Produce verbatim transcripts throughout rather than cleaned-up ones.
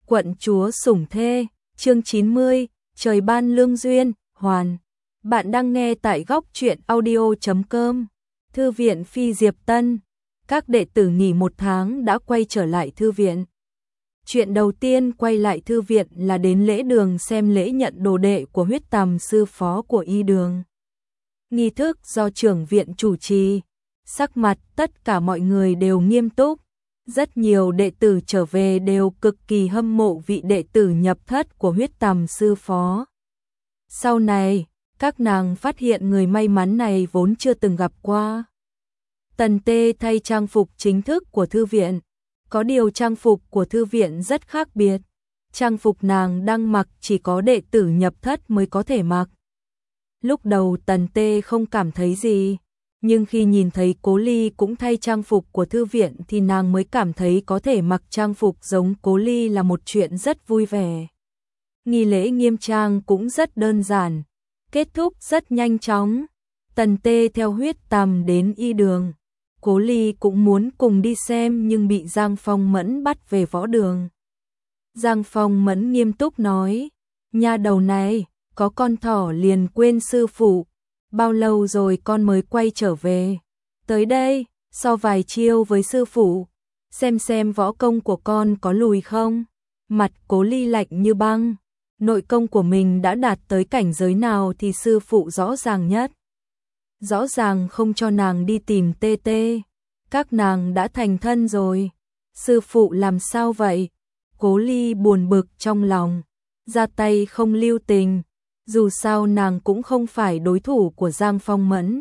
Quận chúa sủng thê, chương chín mươi, trời ban lương duyên, hoàn. Bạn đang nghe tại góc truyện audio chấm com. Thư viện Phi Diệp Tân. Các đệ tử nghỉ một tháng đã quay trở lại thư viện. Chuyện đầu tiên quay lại thư viện là đến lễ đường xem lễ nhận đồ đệ của huyết tằm sư phó của y đường. Nghi thức do trưởng viện chủ trì, sắc mặt tất cả mọi người đều nghiêm túc. Rất nhiều đệ tử trở về đều cực kỳ hâm mộ vị đệ tử nhập thất của huyết tằm sư phó. Sau này, các nàng phát hiện người may mắn này vốn chưa từng gặp qua. Tần Tê thay trang phục chính thức của thư viện. Có điều trang phục của thư viện rất khác biệt. Trang phục nàng đang mặc chỉ có đệ tử nhập thất mới có thể mặc. Lúc đầu Tần Tê không cảm thấy gì. Nhưng khi nhìn thấy Cố Ly cũng thay trang phục của thư viện thì nàng mới cảm thấy có thể mặc trang phục giống Cố Ly là một chuyện rất vui vẻ. Nghi lễ nghiêm trang cũng rất đơn giản, kết thúc rất nhanh chóng. Tần Tê theo huyết tằm đến y đường. Cố Ly cũng muốn cùng đi xem nhưng bị Giang Phong Mẫn bắt về võ đường. Giang Phong Mẫn nghiêm túc nói, nha đầu này, có con thỏ liền quên sư phụ. Bao lâu rồi con mới quay trở về? Tới đây, so vài chiêu với sư phụ, xem xem võ công của con có lùi không? Mặt Cố Ly lạnh như băng, nội công của mình đã đạt tới cảnh giới nào thì sư phụ rõ ràng nhất. Rõ ràng không cho nàng đi tìm Tê Tê, các nàng đã thành thân rồi. Sư phụ làm sao vậy? Cố Ly buồn bực trong lòng, ra tay không lưu tình. Dù sao nàng cũng không phải đối thủ của Giang Phong Mẫn.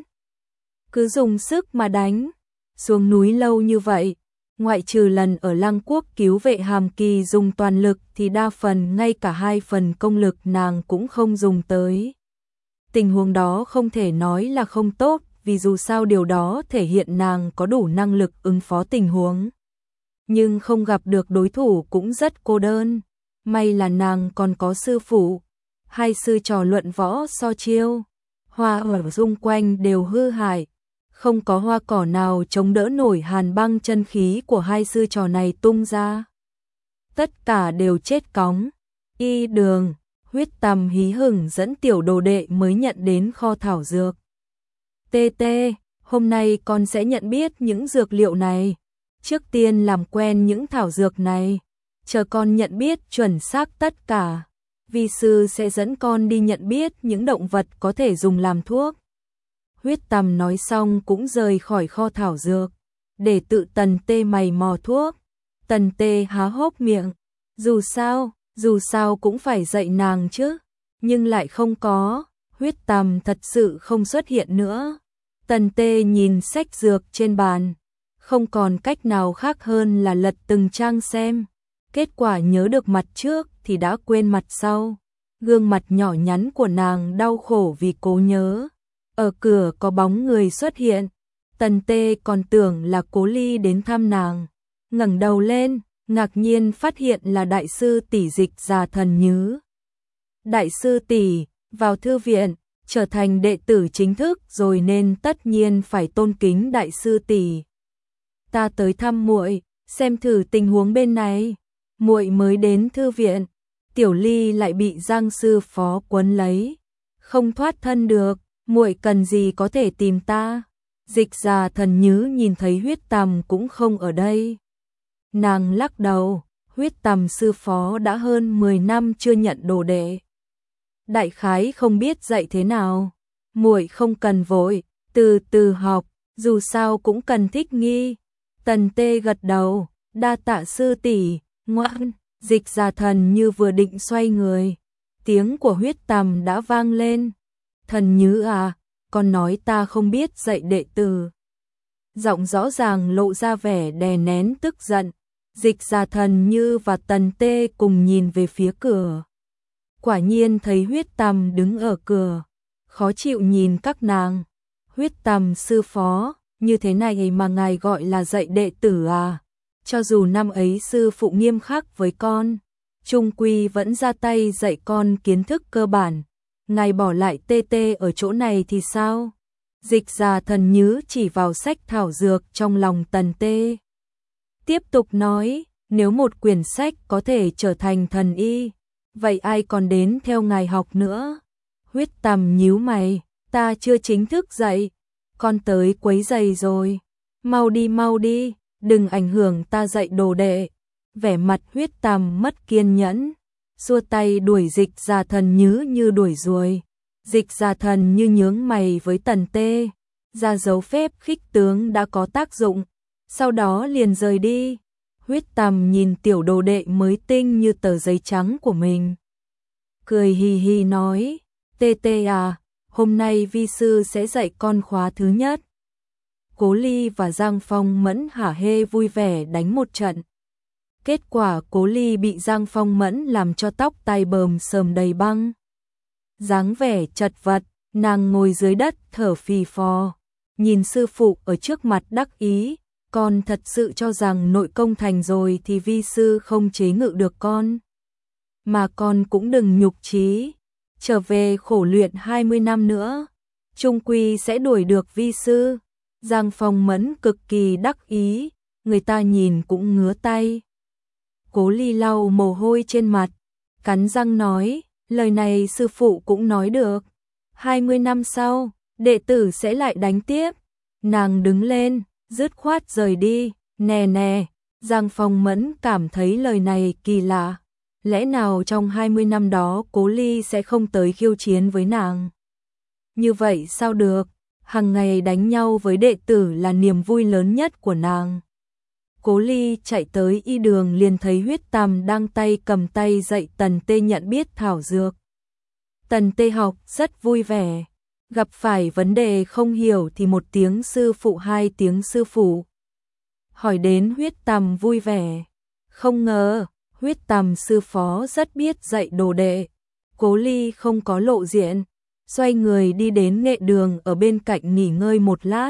Cứ dùng sức mà đánh. Xuống núi lâu như vậy, ngoại trừ lần ở Lăng Quốc cứu vệ Hàm Kỳ dùng toàn lực thì đa phần ngay cả hai phần công lực nàng cũng không dùng tới. Tình huống đó không thể nói là không tốt, vì dù sao điều đó thể hiện nàng có đủ năng lực ứng phó tình huống. Nhưng không gặp được đối thủ cũng rất cô đơn. May là nàng còn có sư phụ. Hai sư trò luận võ so chiêu, hoa ở xung quanh đều hư hại, không có hoa cỏ nào chống đỡ nổi hàn băng chân khí của hai sư trò này tung ra. Tất cả đều chết cóng. Y đường, huyết tằm hí hửng dẫn tiểu đồ đệ mới nhận đến kho thảo dược. Tê Tê, hôm nay con sẽ nhận biết những dược liệu này. Trước tiên làm quen những thảo dược này, chờ con nhận biết chuẩn xác tất cả. Vi sư sẽ dẫn con đi nhận biết những động vật có thể dùng làm thuốc. Huyết tằm nói xong cũng rời khỏi kho thảo dược, để tự Tần Tê mày mò thuốc. Tần Tê há hốc miệng, dù sao, dù sao cũng phải dạy nàng chứ, nhưng lại không có, huyết tằm thật sự không xuất hiện nữa. Tần Tê nhìn sách dược trên bàn, không còn cách nào khác hơn là lật từng trang xem. Kết quả nhớ được mặt trước thì đã quên mặt sau. Gương mặt nhỏ nhắn của nàng đau khổ vì cố nhớ. Ở cửa có bóng người xuất hiện. Tần Tê còn tưởng là Cố Ly đến thăm nàng. Ngẩng đầu lên, ngạc nhiên phát hiện là đại sư tỷ Dịch Già Thần Nhứ. Đại sư tỷ, vào thư viện, trở thành đệ tử chính thức rồi nên tất nhiên phải tôn kính đại sư tỷ. Ta tới thăm muội, xem thử tình huống bên này. Muội mới đến thư viện, Tiểu Ly lại bị Giang sư phó quấn lấy, không thoát thân được, muội cần gì có thể tìm ta. Dịch Già Thần Nhứ nhìn thấy huyết tằm cũng không ở đây. Nàng lắc đầu, huyết tằm sư phó đã hơn mười năm chưa nhận đồ đệ. Đại khái không biết dạy thế nào, muội không cần vội, từ từ học, dù sao cũng cần thích nghi. Tần Tê gật đầu, đa tạ sư tỷ. Ngoan, Dịch Già Thần như vừa định xoay người, tiếng của huyết tằm đã vang lên. Thần Nhứ à, con nói ta không biết dạy đệ tử. Giọng rõ ràng lộ ra vẻ đè nén tức giận. Dịch Già Thần Như và Tần Tê cùng nhìn về phía cửa. Quả nhiên thấy huyết tằm đứng ở cửa, khó chịu nhìn các nàng. Huyết tằm sư phó, như thế này mà ngài gọi là dạy đệ tử à? Cho dù năm ấy sư phụ nghiêm khắc với con, chung quy vẫn ra tay dạy con kiến thức cơ bản. Ngài bỏ lại Tê Tê ở chỗ này thì sao? Dịch Già Thần Nhứ chỉ vào sách thảo dược trong lòng Tần Tê. Tiếp tục nói, nếu một quyển sách có thể trở thành thần y, vậy ai còn đến theo ngài học nữa? Huyết Tầm nhíu mày, ta chưa chính thức dậy, con tới quấy giày rồi. Mau đi mau đi, đừng ảnh hưởng ta dạy đồ đệ. Vẻ mặt Huyết Tầm mất kiên nhẫn, xua tay đuổi Dịch Gia Thần nhứ như đuổi ruồi. Dịch Gia Thần như nhướng mày với Tần Tê, ra dấu phép khích tướng đã có tác dụng, sau đó liền rời đi. Huyết Tầm nhìn tiểu đồ đệ mới tinh như tờ giấy trắng của mình, cười hì hì nói, Tê Tê à, hôm nay vi sư sẽ dạy con khóa thứ nhất. Cố Ly và Giang Phong Mẫn hả hê vui vẻ đánh một trận. Kết quả Cố Ly bị Giang Phong Mẫn làm cho tóc tai bờm sờm đầy băng. Dáng vẻ chật vật, nàng ngồi dưới đất thở phì phò, nhìn sư phụ ở trước mặt đắc ý, con thật sự cho rằng nội công thành rồi thì vi sư không chế ngự được con. Mà con cũng đừng nhục chí, trở về khổ luyện hai mươi năm nữa, chung quy sẽ đuổi được vi sư. Giang Phong Mẫn cực kỳ đắc ý, người ta nhìn cũng ngứa tay. Cố Ly lau mồ hôi trên mặt, cắn răng nói, lời này sư phụ cũng nói được. hai mươi năm sau, đệ tử sẽ lại đánh tiếp. Nàng đứng lên, dứt khoát rời đi, nè nè. Giang Phong Mẫn cảm thấy lời này kỳ lạ. Lẽ nào trong hai mươi năm đó Cố Ly sẽ không tới khiêu chiến với nàng? Như vậy sao được, hàng ngày đánh nhau với đệ tử là niềm vui lớn nhất của nàng. Cố Ly chạy tới y đường liền thấy Huyết Tầm đang tay cầm tay dạy Tần Tê nhận biết thảo dược. Tần Tê học rất vui vẻ, gặp phải vấn đề không hiểu thì một tiếng sư phụ hai tiếng sư phụ. Hỏi đến Huyết Tầm vui vẻ, không ngờ Huyết Tầm sư phó rất biết dạy đồ đệ. Cố Ly không có lộ diện, xoay người đi đến nghệ đường ở bên cạnh nghỉ ngơi một lát.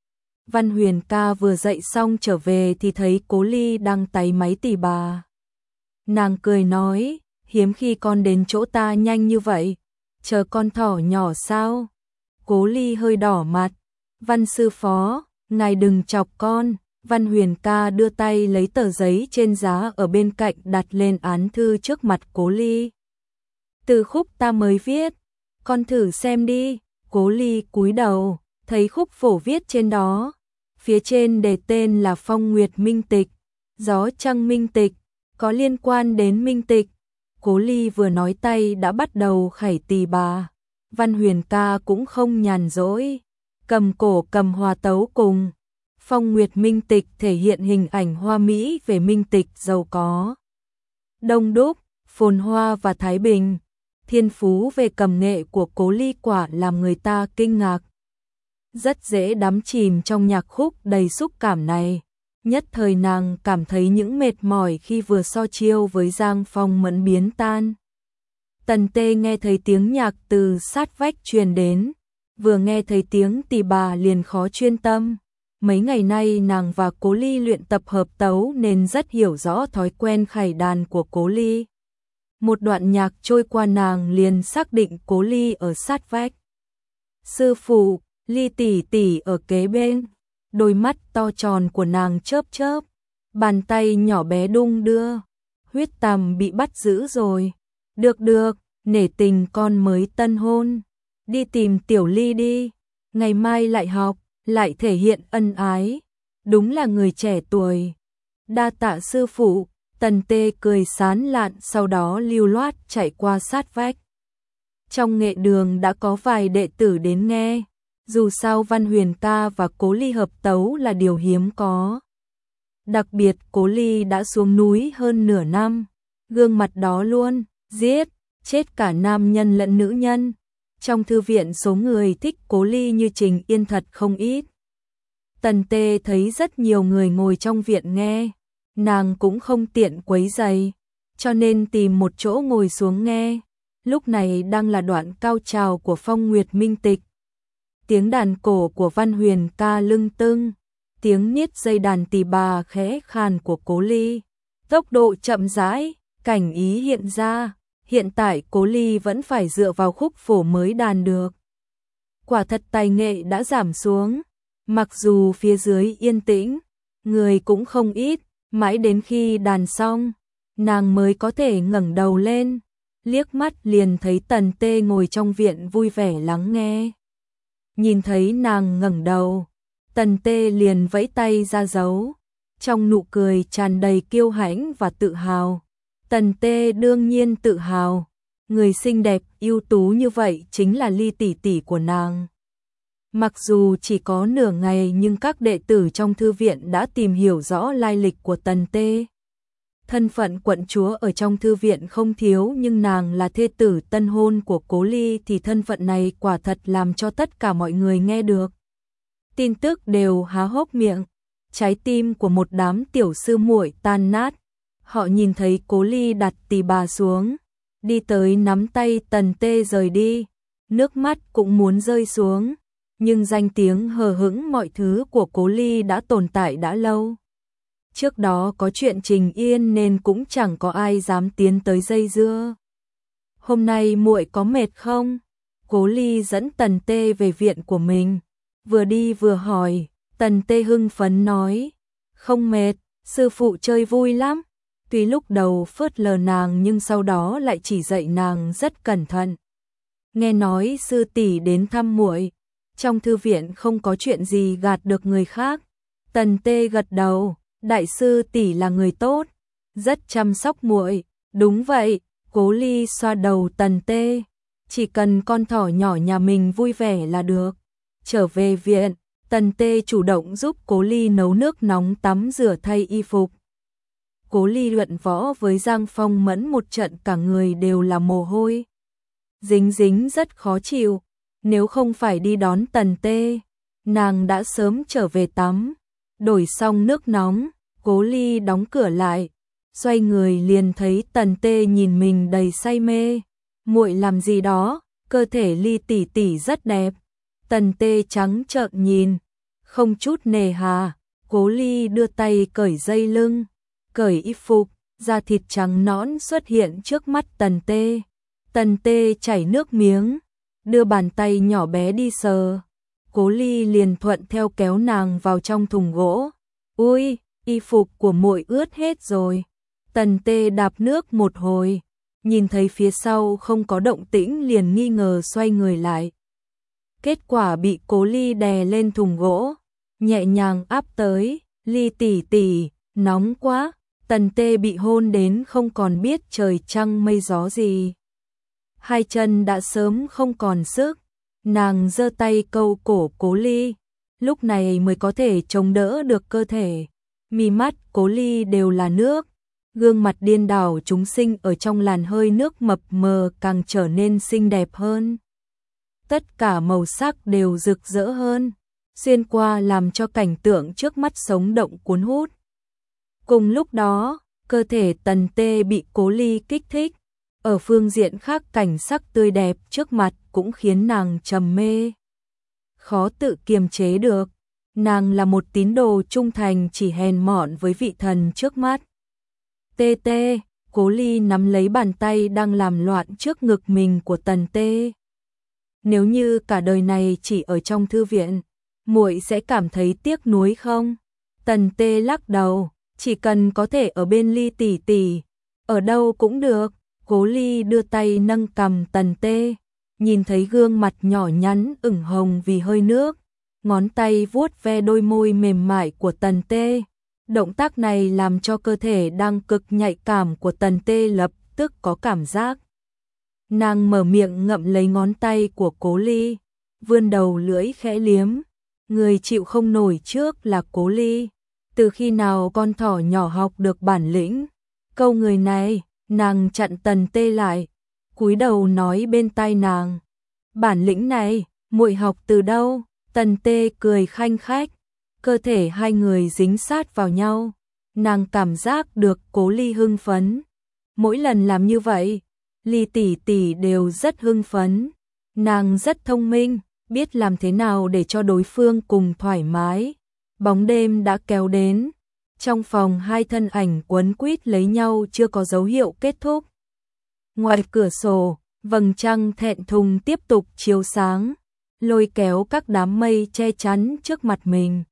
Văn Huyền ca vừa dạy xong trở về thì thấy Cố Ly đang táy máy tỉ bà. Nàng cười nói, hiếm khi con đến chỗ ta nhanh như vậy, chờ con thỏ nhỏ sao? Cố Ly hơi đỏ mặt, Văn sư phó, ngài đừng chọc con. Văn Huyền ca đưa tay lấy tờ giấy trên giá ở bên cạnh đặt lên án thư trước mặt Cố Ly. Từ khúc ta mới viết, con thử xem đi. Cố Ly cúi đầu, thấy khúc phổ viết trên đó. Phía trên đề tên là Phong Nguyệt Minh Tịch, Gió Trăng Minh Tịch, có liên quan đến Minh Tịch. Cố Ly vừa nói tay đã bắt đầu khẩy tỳ bà. Văn Huyền ca cũng không nhàn rỗi, cầm cổ cầm hòa tấu cùng. Phong Nguyệt Minh Tịch thể hiện hình ảnh hoa mỹ về Minh Tịch giàu có, đông đúc, phồn hoa và thái bình. Thiên phú về cầm nghệ của Cố Ly quả làm người ta kinh ngạc. Rất dễ đắm chìm trong nhạc khúc đầy xúc cảm này. Nhất thời nàng cảm thấy những mệt mỏi khi vừa so chiêu với Giang Phong Mẫn biến tan. Tần Tê nghe thấy tiếng nhạc từ sát vách truyền đến, vừa nghe thấy tiếng tỳ bà liền khó chuyên tâm. Mấy ngày nay nàng và Cố Ly luyện tập hợp tấu nên rất hiểu rõ thói quen khải đàn của Cố Ly. Một đoạn nhạc trôi qua nàng liền xác định Cố Ly ở sát vách. Sư phụ, Ly tỷ tỷ ở kế bên. Đôi mắt to tròn của nàng chớp chớp, bàn tay nhỏ bé đung đưa. Huyết Tầm bị bắt giữ rồi. Được được, nể tình con mới tân hôn. Đi tìm Tiểu Ly đi, ngày mai lại học, lại thể hiện ân ái. Đúng là người trẻ tuổi. Đa tạ sư phụ. Tần Tê cười sán lạn, sau đó lưu loát chạy qua sát vách. Trong nghệ đường đã có vài đệ tử đến nghe. Dù sao Văn Huyền ca và Cố Ly hợp tấu là điều hiếm có. Đặc biệt Cố Ly đã xuống núi hơn nửa năm. Gương mặt đó luôn, giết, chết cả nam nhân lẫn nữ nhân. Trong thư viện số người thích Cố Ly như Trình Yên thật không ít. Tần Tê thấy rất nhiều người ngồi trong viện nghe. Nàng cũng không tiện quấy rầy, cho nên tìm một chỗ ngồi xuống nghe. Lúc này đang là đoạn cao trào của Phong Nguyệt Minh Tịch. Tiếng đàn cổ của Văn Huyền ca lưng tưng, tiếng niết dây đàn tỳ bà khẽ khàn của Cố Ly. Tốc độ chậm rãi, cảnh ý hiện ra. Hiện tại Cố Ly vẫn phải dựa vào khúc phổ mới đàn được. Quả thật tài nghệ đã giảm xuống. Mặc dù phía dưới yên tĩnh, người cũng không ít, Mãi đến khi đàn xong, nàng mới có thể ngẩng đầu lên, liếc mắt liền thấy Tần Tê ngồi trong viện vui vẻ lắng nghe. Nhìn thấy nàng ngẩng đầu, Tần Tê liền vẫy tay ra dấu, trong nụ cười tràn đầy kiêu hãnh và tự hào. Tần Tê đương nhiên tự hào, người xinh đẹp, ưu tú như vậy chính là Ly tỷ tỷ của nàng. Mặc dù chỉ có nửa ngày nhưng các đệ tử trong thư viện đã tìm hiểu rõ lai lịch của Tần Tê. Thân phận quận chúa ở trong thư viện không thiếu, nhưng nàng là thê tử tân hôn của Cố Ly thì thân phận này quả thật làm cho tất cả mọi người nghe được. Tin tức đều há hốc miệng, trái tim của một đám tiểu sư muội tan nát. Họ nhìn thấy Cố Ly đặt tỳ bà xuống, đi tới nắm tay Tần Tê rời đi, nước mắt cũng muốn rơi xuống. Nhưng danh tiếng hờ hững mọi thứ của Cố Ly đã tồn tại đã lâu. Trước đó có chuyện Trình Yên nên cũng chẳng có ai dám tiến tới dây dưa. Hôm nay muội có mệt không? Cố Ly dẫn Tần Tê về viện của mình, vừa đi vừa hỏi. Tần Tê hưng phấn nói, không mệt, sư phụ chơi vui lắm. Tuy lúc đầu phớt lờ nàng nhưng sau đó lại chỉ dạy nàng rất cẩn thận. Nghe nói sư tỷ đến thăm muội, trong thư viện không có chuyện gì gạt được người khác. Tần Tê gật đầu, đại sư tỷ là người tốt, rất chăm sóc muội. Đúng vậy, Cố Ly xoa đầu Tần Tê, chỉ cần con thỏ nhỏ nhà mình vui vẻ là được. Trở về viện, Tần Tê chủ động giúp Cố Ly nấu nước nóng tắm rửa thay y phục. Cố Ly luận võ với Giang Phong Mẫn một trận cả người đều là mồ hôi. Dính dính rất khó chịu, nếu không phải đi đón Tần Tê, nàng đã sớm trở về tắm. Đổi xong nước nóng, Cố Ly đóng cửa lại, xoay người liền thấy Tần Tê nhìn mình đầy say mê. Muội làm gì đó, cơ thể Ly tỷ tỷ rất đẹp. Tần Tê trắng trợn nhìn, không chút nề hà. Cố Ly đưa tay cởi dây lưng, cởi y phục, da thịt trắng nõn xuất hiện trước mắt Tần Tê. Tần Tê chảy nước miếng, đưa bàn tay nhỏ bé đi sờ. Cố Ly liền thuận theo kéo nàng vào trong thùng gỗ. Ui, y phục của muội ướt hết rồi. Tần Tê đạp nước một hồi, nhìn thấy phía sau không có động tĩnh liền nghi ngờ xoay người lại. Kết quả bị Cố Ly đè lên thùng gỗ, nhẹ nhàng áp tới. Ly tỷ tỷ, nóng quá. Tần Tê bị hôn đến không còn biết trời trăng mây gió gì. Hai chân đã sớm không còn sức, nàng giơ tay câu cổ Cố Ly, lúc này mới có thể chống đỡ được cơ thể. Mí mắt Cố Ly đều là nước, gương mặt điên đảo chúng sinh ở trong làn hơi nước mập mờ càng trở nên xinh đẹp hơn. Tất cả màu sắc đều rực rỡ hơn, xuyên qua làm cho cảnh tượng trước mắt sống động cuốn hút. Cùng lúc đó, cơ thể Tần Tê bị Cố Ly kích thích, ở phương diện khác cảnh sắc tươi đẹp trước mặt cũng khiến nàng trầm mê. Khó tự kiềm chế được, nàng là một tín đồ trung thành chỉ hèn mọn với vị thần trước mắt. Tê tê, Cố Ly nắm lấy bàn tay đang làm loạn trước ngực mình của Tần Tê. Nếu như cả đời này chỉ ở trong thư viện, muội sẽ cảm thấy tiếc nuối không? Tần Tê lắc đầu, chỉ cần có thể ở bên Ly tỷ tỷ, ở đâu cũng được. Cố Ly đưa tay nâng cằm Tần Tê, nhìn thấy gương mặt nhỏ nhắn ửng hồng vì hơi nước, ngón tay vuốt ve đôi môi mềm mại của Tần Tê. Động tác này làm cho cơ thể đang cực nhạy cảm của Tần Tê lập tức có cảm giác. Nàng mở miệng ngậm lấy ngón tay của Cố Ly, vươn đầu lưỡi khẽ liếm. Người chịu không nổi trước là Cố Ly. Từ khi nào con thỏ nhỏ học được bản lĩnh? Câu người này, nàng chặn Tần Tê lại, cúi đầu nói bên tai nàng. Bản lĩnh này, muội học từ đâu? Tần Tê cười khanh khách, cơ thể hai người dính sát vào nhau. Nàng cảm giác được Cố Ly hưng phấn. Mỗi lần làm như vậy, Ly tỷ tỷ đều rất hưng phấn. Nàng rất thông minh, biết làm thế nào để cho đối phương cùng thoải mái. Bóng đêm đã kéo đến. Trong phòng hai thân ảnh quấn quýt lấy nhau chưa có dấu hiệu kết thúc. Ngoài cửa sổ, vầng trăng thẹn thùng tiếp tục chiếu sáng, lôi kéo các đám mây che chắn trước mặt mình.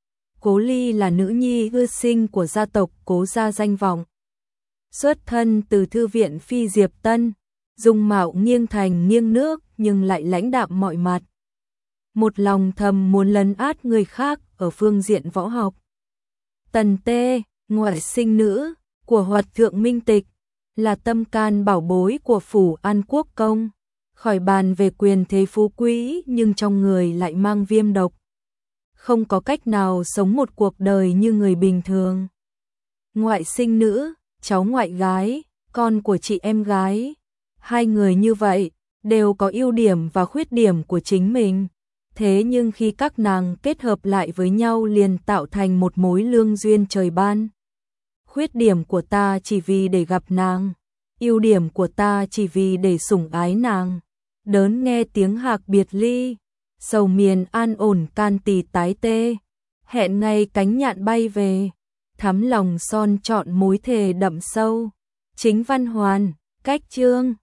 Cố Ly là nữ nhi ưa sinh của gia tộc Cố gia danh vọng. Xuất thân từ thư viện Phi Diệp Tân, dung mạo nghiêng thành nghiêng nước nhưng lại lãnh đạm mọi mặt. Một lòng thầm muốn lấn át người khác ở phương diện võ học. Tần Tê, ngoại sinh nữ của Hoạt Thượng Minh Tịch, là tâm can bảo bối của phủ An Quốc công, khỏi bàn về quyền thế phú quý nhưng trong người lại mang viêm độc. Không có cách nào sống một cuộc đời như người bình thường. Ngoại sinh nữ, cháu ngoại gái, con của chị em gái. Hai người như vậy, đều có ưu điểm và khuyết điểm của chính mình. Thế nhưng khi các nàng kết hợp lại với nhau liền tạo thành một mối lương duyên trời ban. Khuyết điểm của ta chỉ vì để gặp nàng, ưu điểm của ta chỉ vì để sủng ái nàng. Đớn nghe tiếng hạc biệt ly, sầu miền an ổn can tỳ tái tê. Hẹn ngày cánh nhạn bay về, thắm lòng son chọn mối thề đậm sâu. Chính văn hoàn, cách chương.